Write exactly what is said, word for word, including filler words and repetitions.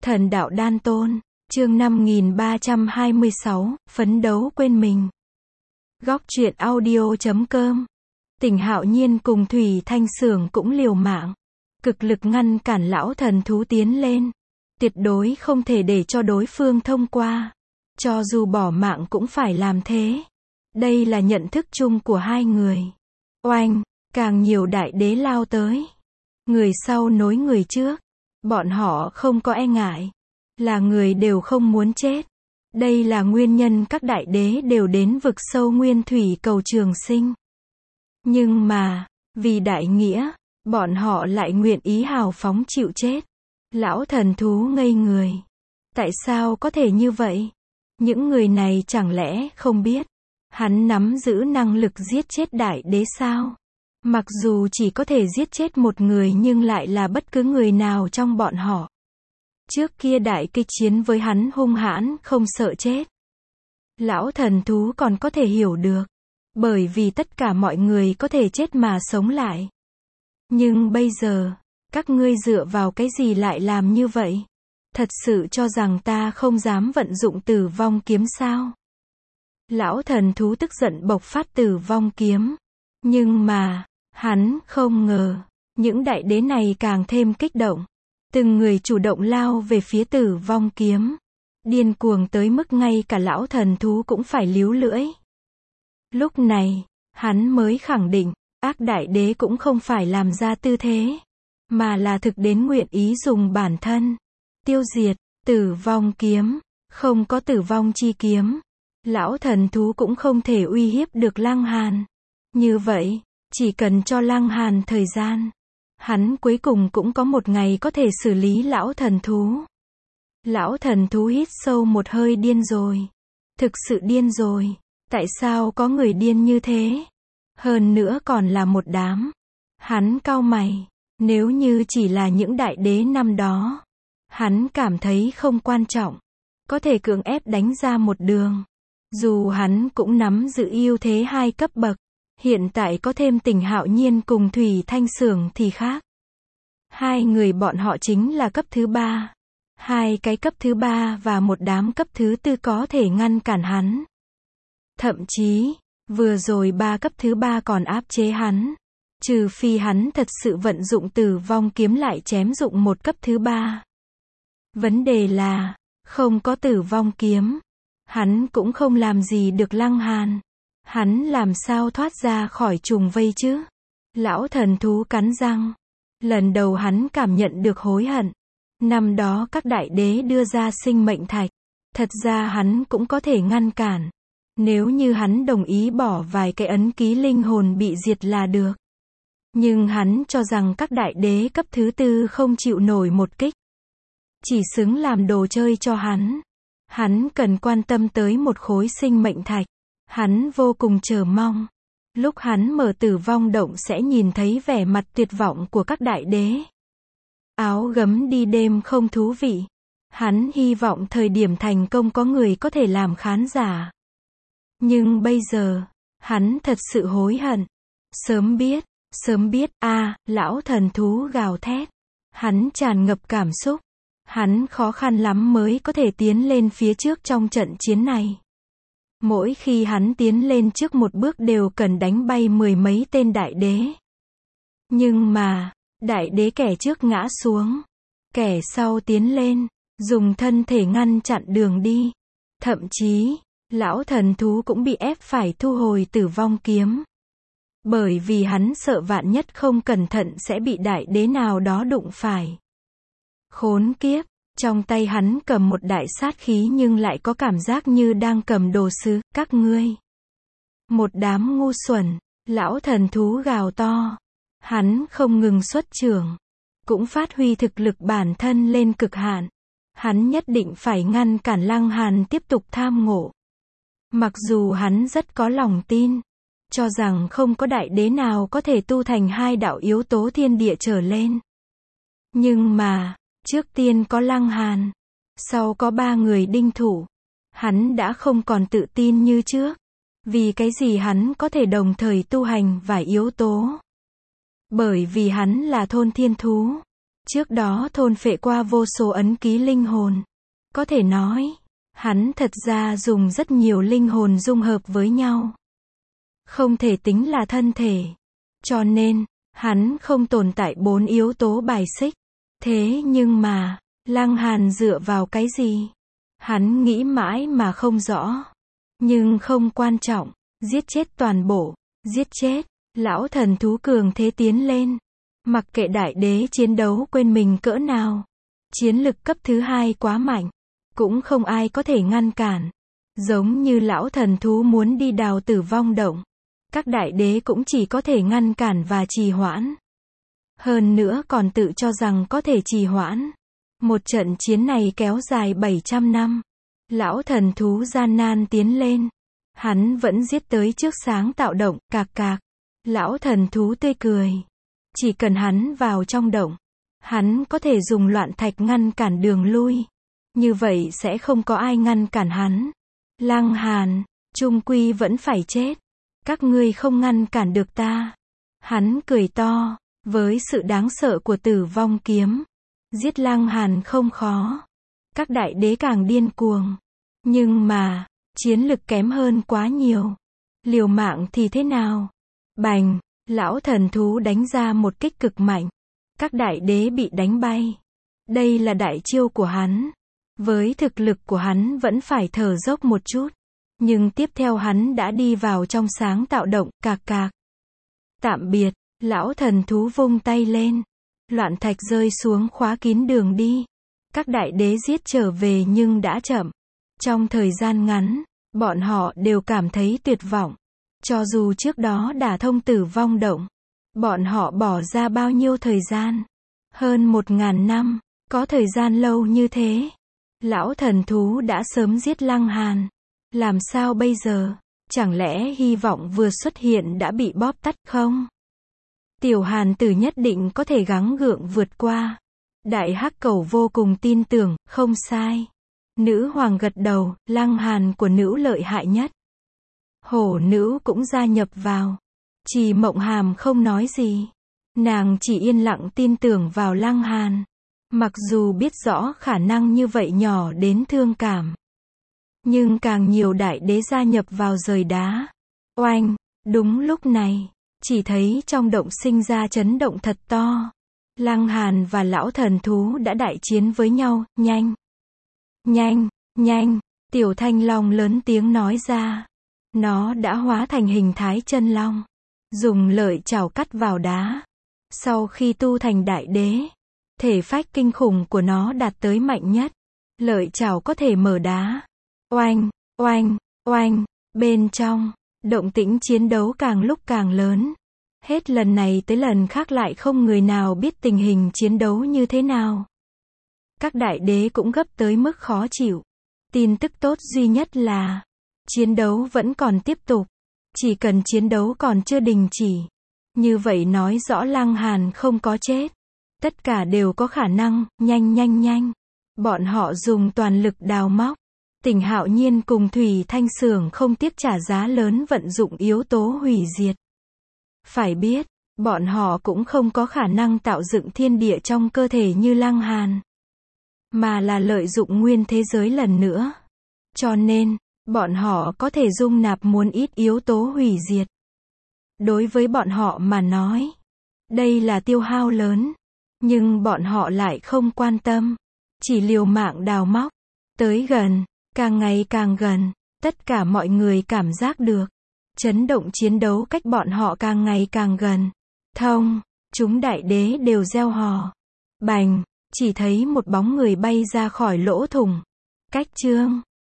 Thần đạo đan tôn, chương năm nghìn ba trăm hai mươi sáu, phấn đấu quên mình. Góc truyện audio chấm com. Tỉnh Hạo Nhiên cùng Thủy Thanh Xưởng cũng liều mạng, cực lực ngăn cản lão thần thú tiến lên. Tuyệt đối không thể để cho đối phương thông qua. Cho dù bỏ mạng cũng phải làm thế. Đây là nhận thức chung của hai người. Oanh, càng nhiều đại đế lao tới. Người sau nối người trước. Bọn họ không có e ngại. Là người đều không muốn chết. Đây là nguyên nhân các đại đế đều đến vực sâu nguyên thủy cầu trường sinh. Nhưng mà, vì đại nghĩa, bọn họ lại nguyện ý hào phóng chịu chết. Lão thần thú ngây người. Tại sao có thể như vậy? Những người này chẳng lẽ không biết, hắn nắm giữ năng lực giết chết đại đế sao? Mặc dù chỉ có thể giết chết một người nhưng lại là bất cứ người nào trong bọn họ. Trước kia đại kích chiến với hắn hung hãn, không sợ chết. Lão thần thú còn có thể hiểu được. Bởi vì tất cả mọi người có thể chết mà sống lại. Nhưng bây giờ, các ngươi dựa vào cái gì lại làm như vậy? Thật sự cho rằng ta không dám vận dụng tử vong kiếm sao? Lão thần thú tức giận bộc phát tử vong kiếm. Nhưng mà, hắn không ngờ, những đại đế này càng thêm kích động. Từng người chủ động lao về phía tử vong kiếm. Điên cuồng tới mức ngay cả lão thần thú cũng phải líu lưỡi. Lúc này, hắn mới khẳng định, ác đại đế cũng không phải làm ra tư thế, mà là thực đến nguyện ý dùng bản thân. Tiêu diệt, tử vong kiếm, không có tử vong chi kiếm. Lão thần thú cũng không thể uy hiếp được Lăng Hàn. Như vậy, chỉ cần cho Lăng Hàn thời gian, hắn cuối cùng cũng có một ngày có thể xử lý lão thần thú. Lão thần thú hít sâu một hơi, điên rồi. Thực sự điên rồi. Tại sao có người điên như thế? Hơn nữa còn là một đám. Hắn cau mày. Nếu như chỉ là những đại đế năm đó, hắn cảm thấy không quan trọng. Có thể cưỡng ép đánh ra một đường. Dù hắn cũng nắm giữ ưu thế hai cấp bậc. Hiện tại có thêm Tỉnh Hạo Nhiên cùng Thủy Thanh Xưởng thì khác. Hai người bọn họ chính là cấp thứ ba. Hai cái cấp thứ ba và một đám cấp thứ tư có thể ngăn cản hắn. Thậm chí, vừa rồi ba cấp thứ ba còn áp chế hắn. Trừ phi hắn thật sự vận dụng tử vong kiếm lại chém dụng một cấp thứ ba. Vấn đề là, không có tử vong kiếm. Hắn cũng không làm gì được Lăng Hàn. Hắn làm sao thoát ra khỏi trùng vây chứ? Lão thần thú cắn răng. Lần đầu hắn cảm nhận được hối hận. Năm đó các đại đế đưa ra sinh mệnh thạch. Thật ra hắn cũng có thể ngăn cản. Nếu như hắn đồng ý bỏ vài cái ấn ký linh hồn bị diệt là được. Nhưng hắn cho rằng các đại đế cấp thứ tư không chịu nổi một kích. Chỉ xứng làm đồ chơi cho hắn. Hắn cần quan tâm tới một khối sinh mệnh thạch. Hắn vô cùng chờ mong. Lúc hắn mở tử vong động sẽ nhìn thấy vẻ mặt tuyệt vọng của các đại đế. Áo gấm đi đêm không thú vị. Hắn hy vọng thời điểm thành công có người có thể làm khán giả. Nhưng bây giờ, hắn thật sự hối hận. Sớm biết, sớm biết, a à, lão thần thú gào thét. Hắn tràn ngập cảm xúc. Hắn khó khăn lắm mới có thể tiến lên phía trước trong trận chiến này. Mỗi khi hắn tiến lên trước một bước đều cần đánh bay mười mấy tên đại đế. Nhưng mà, đại đế kẻ trước ngã xuống. Kẻ sau tiến lên, dùng thân thể ngăn chặn đường đi. Thậm chí, lão thần thú cũng bị ép phải thu hồi tử vong kiếm. Bởi vì hắn sợ vạn nhất không cẩn thận sẽ bị đại đế nào đó đụng phải. Khốn kiếp, trong tay hắn cầm một đại sát khí nhưng lại có cảm giác như đang cầm đồ sứ, các ngươi. Một đám ngu xuẩn, lão thần thú gào to. Hắn không ngừng xuất trưởng, cũng phát huy thực lực bản thân lên cực hạn. Hắn nhất định phải ngăn cản Lăng Hàn tiếp tục tham ngộ. Mặc dù hắn rất có lòng tin, cho rằng không có đại đế nào có thể tu thành hai đạo yếu tố thiên địa trở lên. Nhưng mà, trước tiên có Lăng Hàn, sau có ba người đinh thủ. Hắn đã không còn tự tin như trước. Vì cái gì hắn có thể đồng thời tu hành vài yếu tố? Bởi vì hắn là thôn thiên thú. Trước đó thôn phệ qua vô số ấn ký linh hồn. Có thể nói, hắn thật ra dùng rất nhiều linh hồn dung hợp với nhau. Không thể tính là thân thể. Cho nên, hắn không tồn tại bốn yếu tố bài xích. Thế nhưng mà, Lăng Hàn dựa vào cái gì? Hắn nghĩ mãi mà không rõ. Nhưng không quan trọng, giết chết toàn bộ, giết chết, lão thần thú cường thế tiến lên. Mặc kệ đại đế chiến đấu quên mình cỡ nào. Chiến lực cấp thứ hai quá mạnh. Cũng không ai có thể ngăn cản. Giống như lão thần thú muốn đi đào tử vong động. Các đại đế cũng chỉ có thể ngăn cản và trì hoãn. Hơn nữa còn tự cho rằng có thể trì hoãn. Một trận chiến này kéo dài bảy trăm năm. Lão thần thú gian nan tiến lên. Hắn vẫn giết tới trước sáng tạo động, cạc cạc. Lão thần thú tươi cười. Chỉ cần hắn vào trong động, hắn có thể dùng loạn thạch ngăn cản đường lui. Như vậy sẽ không có ai ngăn cản hắn. Lăng Hàn, chung quy vẫn phải chết. Các ngươi không ngăn cản được ta. Hắn cười to, với sự đáng sợ của tử vong kiếm. Giết Lăng Hàn không khó. Các đại đế càng điên cuồng. Nhưng mà, chiến lực kém hơn quá nhiều. Liều mạng thì thế nào? Bành, lão thần thú đánh ra một kích cực mạnh. Các đại đế bị đánh bay. Đây là đại chiêu của hắn. Với thực lực của hắn vẫn phải thở dốc một chút. Nhưng tiếp theo hắn đã đi vào trong sáng tạo động, cạc cạc. Tạm biệt, lão thần thú vung tay lên. Loạn thạch rơi xuống khóa kín đường đi. Các đại đế giết trở về nhưng đã chậm. Trong thời gian ngắn, bọn họ đều cảm thấy tuyệt vọng. Cho dù trước đó đả thông tử vong động, bọn họ bỏ ra bao nhiêu thời gian? Hơn một ngàn năm, có thời gian lâu như thế. Lão thần thú đã sớm giết Lăng Hàn. Làm sao bây giờ? Chẳng lẽ hy vọng vừa xuất hiện đã bị bóp tắt không? Tiểu Hàn Tử nhất định có thể gắng gượng vượt qua. Đại Hắc Cẩu vô cùng tin tưởng, không sai. Nữ hoàng gật đầu, Lăng Hàn của nữ lợi hại nhất. Hổ nữ cũng gia nhập vào. Trì Mộng Hàm không nói gì. Nàng chỉ yên lặng tin tưởng vào Lăng Hàn. Mặc dù biết rõ khả năng như vậy nhỏ đến thương cảm. Nhưng càng nhiều đại đế gia nhập vào rời đá. Oanh, đúng lúc này, chỉ thấy trong động sinh ra chấn động thật to. Lăng Hàn và lão thần thú đã đại chiến với nhau, nhanh. Nhanh, nhanh, Tiểu Thanh Long lớn tiếng nói ra. Nó đã hóa thành hình thái chân long. Dùng lợi chảo cắt vào đá. Sau khi tu thành đại đế, thể phách kinh khủng của nó đạt tới mạnh nhất. Lợi chảo có thể mở đá. Oanh, oanh, oanh, bên trong, động tĩnh chiến đấu càng lúc càng lớn. Hết lần này tới lần khác lại không người nào biết tình hình chiến đấu như thế nào. Các đại đế cũng gấp tới mức khó chịu. Tin tức tốt duy nhất là chiến đấu vẫn còn tiếp tục. Chỉ cần chiến đấu còn chưa đình chỉ. Như vậy nói rõ Lăng Hàn không có chết. Tất cả đều có khả năng, nhanh nhanh nhanh. Bọn họ dùng toàn lực đào móc. Tỉnh Hạo Nhiên cùng Thủy Thanh Sưởng không tiếc trả giá lớn vận dụng yếu tố hủy diệt. Phải biết, bọn họ cũng không có khả năng tạo dựng thiên địa trong cơ thể như Lăng Hàn. Mà là lợi dụng nguyên thế giới lần nữa. Cho nên, bọn họ có thể dung nạp muôn ít yếu tố hủy diệt. Đối với bọn họ mà nói, đây là tiêu hao lớn. Nhưng bọn họ lại không quan tâm. Chỉ liều mạng đào móc. Tới gần, càng ngày càng gần, tất cả mọi người cảm giác được. Chấn động chiến đấu cách bọn họ càng ngày càng gần. Thông, chúng đại đế đều reo hò. Bành, chỉ thấy một bóng người bay ra khỏi lỗ thủng. Cách chương